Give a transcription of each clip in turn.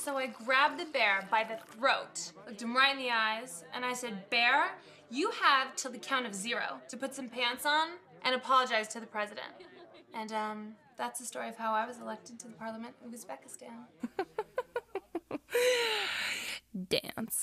So I grabbed the bear by the throat, looked him right in the eyes, and I said, "Bear, you have till the count of 0 to put some pants on and apologize to the president." And that's the story of how I was elected to the parliament of Uzbekistan. Dance.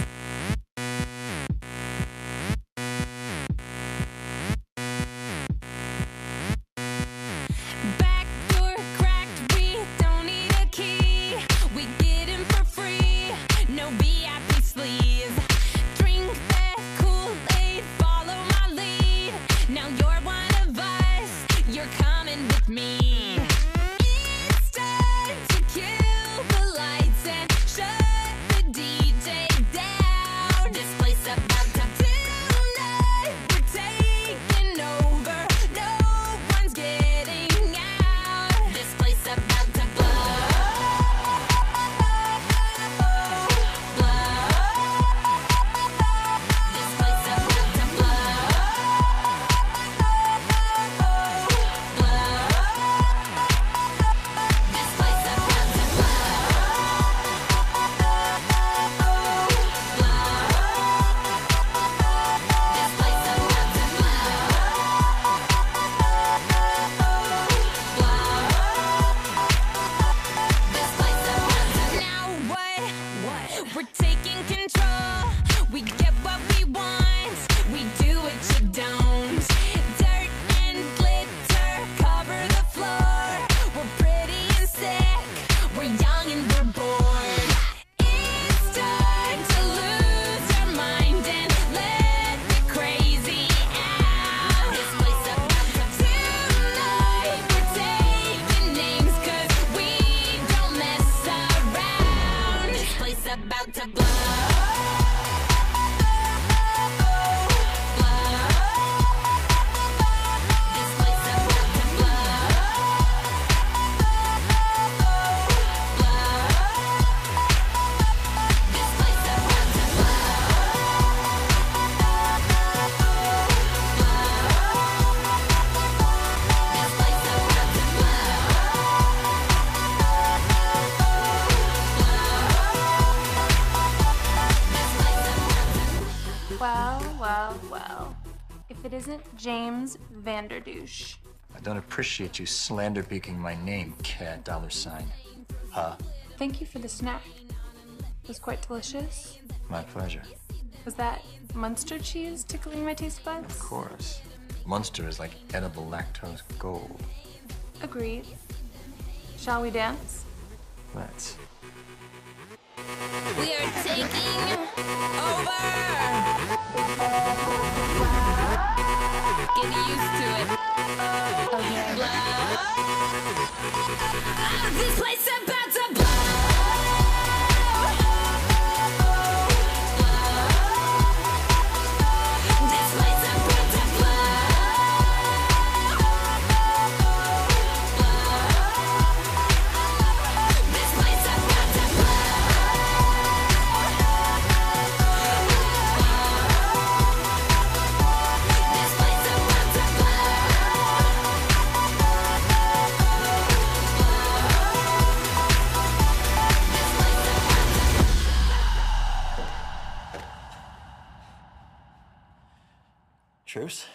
Back door cracked, we don't need a key. We get in for free, no VIP sleeves. Drink that Kool-Aid, follow my lead. Now you're one of us, you're coming with me. It's time to kill the lights and shut the DJ down. This place about to tonight, we're taking over. No one's getting out. This place about to blow. This place about to blow. This place about to Now what? We're taking control. We get what we want. We do what you don't. Dirt and glitter cover the floor. We're pretty and sick. We're young and we're bored. It's time to lose our mind and let the crazy out. This place about to tonight. We're taking names 'cause we don't mess around. This place about to blow. This place about to blow. This place about to This place about to Well. If it isn't James Vanderdouche. I don't appreciate you slander beaking my name, Cat $. Huh? Thank you for the snack. It was quite delicious. My pleasure. Was that Munster cheese tickling my taste buds? Of course. Munster is like edible lactose gold. Agreed. Shall we dance? Let's. We are taking over. Get used to it. This place about to blow. This place about to blow. This place about to blow. This place about to blow. Truce?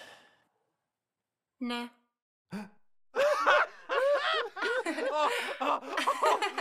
Nah.